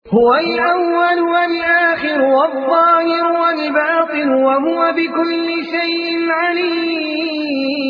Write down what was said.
هو الأول والآخر والظاهر والباطن وهو بكل شيء عليم.